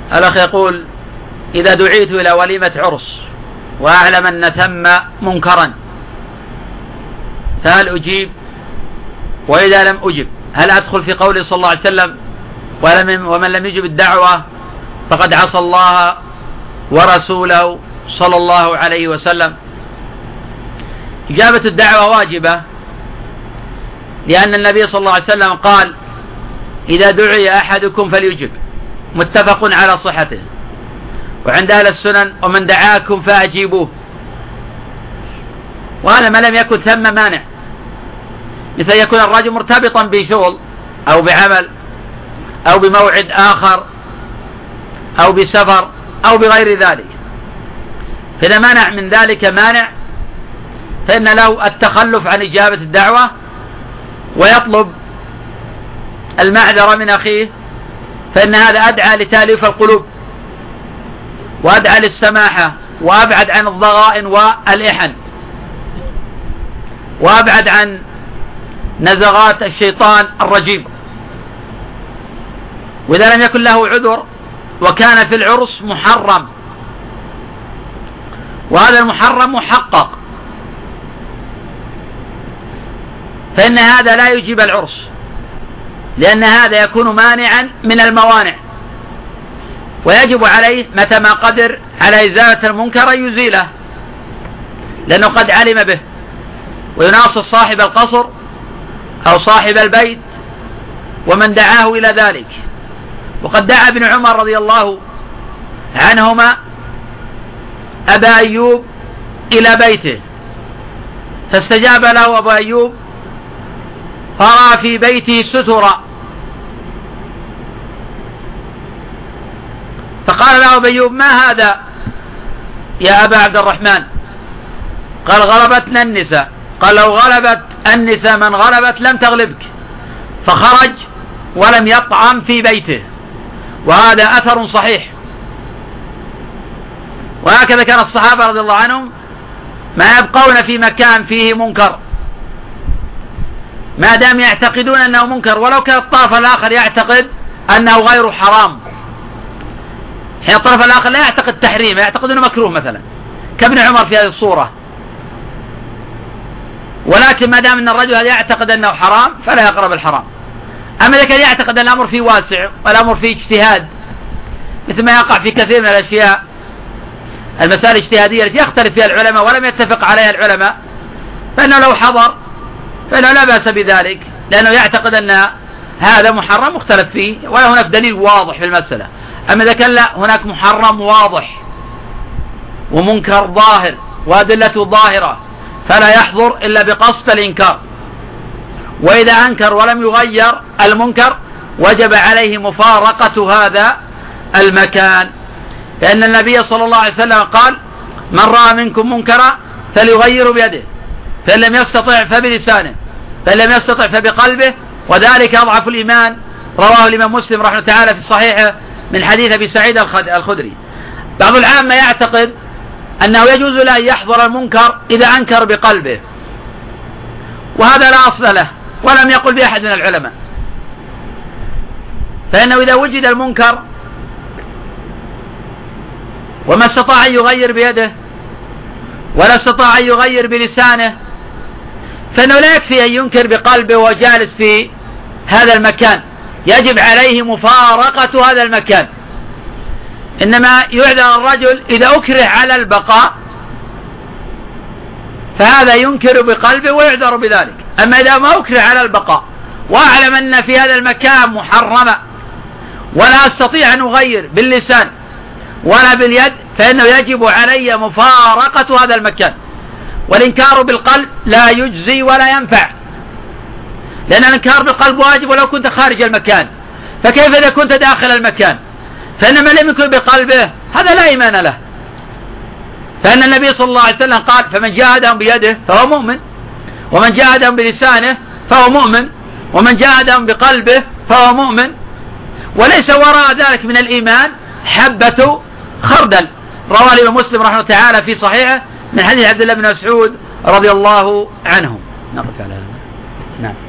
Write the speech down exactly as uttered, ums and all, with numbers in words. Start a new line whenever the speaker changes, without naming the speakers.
الأخ يقول: إذا دعيت إلى وليمة عرس وأعلم أن ثم منكرا فهل أجيب؟ وإذا لم أجب هل أدخل في قوله صلى الله عليه وسلم: ومن لم يجب الدعوة فقد عصى الله ورسوله صلى الله عليه وسلم؟ إجابة الدعوة واجبة، لأن النبي صلى الله عليه وسلم قال: إذا دعي أحدكم فليجب، متفق على صحته. وعند أهل السنن: ومن دعاكم فأجيبوه. وهذا ما لم يكن ثم مانع، مثل يكون الرجل مرتبطا بشغل أو بعمل أو بموعد آخر أو بسفر أو بغير ذلك، فإذا منع من ذلك مانع فإن له التخلف عن إجابة الدعوة ويطلب المعذرة من أخيه، فإن هذا أدعى لتأليف القلوب وأدعى للسماحة وأبعد عن الضغائن والإحن وأبعد عن نزغات الشيطان الرجيم. وإذا لم يكن له عذر وكان في العرس محرم، وهذا المحرم محقق، فإن هذا لا يجيب العرس، لأن هذا يكون مانعا من الموانع، ويجب عليه متى ما قدر على إزالة المنكر يزيله، لأنه قد علم به. ويناصر صاحب القصر أو صاحب البيت ومن دعاه إلى ذلك. وقد دعا ابن عمر رضي الله عنهما أبا أيوب إلى بيته، فاستجاب له أبو أيوب فرأى في بيته سترا، فقال له أبو أيوب: ما هذا يا أبا عبد الرحمن؟ قال: غلبتنا النساء. قال: لو غلبت النساء من غلبت لم تغلبك. فخرج ولم يطعم في بيته، وهذا أثر صحيح. وهكذا كان الصحابة رضي الله عنهم ما يبقون في مكان فيه منكر ما دام يعتقدون أنه منكر، ولو كان الطرف الآخر يعتقد أنه غير حرام. حين الطرف الآخر لا يعتقد تحريم، يعتقد أنه مكروه، مثلا كابن عمر في هذه الصورة. ولكن ما دام أن الرجل هذا يعتقد أنه حرام فلا يقرب الحرام. أما إذا كان يعتقد أن الأمر فيه واسع والأمر فيه اجتهاد، مثل ما يقع في كثير من الأشياء، المسائل الاجتهادية التي يختلف فيها العلماء ولم يتفق عليها العلماء، فإنه لو حضر فإنه لا بأس بذلك، لأنه يعتقد أن هذا محرم مختلف فيه ولا هناك دليل واضح في المسألة. أما إذا كان لا، هناك محرم واضح ومنكر ظاهر وأدلته ظاهرة، فلا يحضر إلا بقصد الإنكار. وإذا أنكر ولم يغير المنكر وجب عليه مفارقة هذا المكان، لأن النبي صلى الله عليه وسلم قال: من رأى منكم منكرا فليغير بيده، فإن لم يستطع فبلسانه، فإن لم يستطع فبقلبه، وذلك أضعف الإيمان. رواه الإمام مسلم رحمه تعالى في صحيحه من حديث أبي سعيد الخدري. بعض العامة يعتقد أنه يجوز له أن يحضر المنكر إذا أنكر بقلبه، وهذا لا أصل له ولم يقل به أحد من العلماء. فإنه إذا وجد المنكر وما استطاع أن يغير بيده ولا استطاع أن يغير بلسانه، فإنه لا يكفي أن ينكر بقلبه وهو جالس في هذا المكان، يجب عليه مفارقة هذا المكان. إنما يعذر الرجل إذا أكره على البقاء، فهذا ينكر بقلبه ويعذر بذلك. أما إذا ما أكره على البقاء وأعلم أن في هذا المكان محرمة ولا أستطيع أن أغير باللسان ولا باليد، فإنه يجب علي مفارقة هذا المكان. والإنكار بالقلب لا يجزي ولا ينفع، لأن الإنكار بالقلب واجب ولو كنت خارج المكان، فكيف إذا كنت داخل المكان؟ فإن من لم يكن بقلبه هذا لا إيمان له. فإن النبي صلى الله عليه وسلم قال: فمن جاهدهم بيده فهو مؤمن، ومن جاهدهم بلسانه فهو مؤمن، ومن جاهدهم بقلبه فهو مؤمن، وليس وراء ذلك من الإيمان حبة خردل. رواه الإمام مسلم رحمه تعالى في صحيحه من حديث عبد الله بن مسعود رضي الله عنه. نقف على هذا. نعم.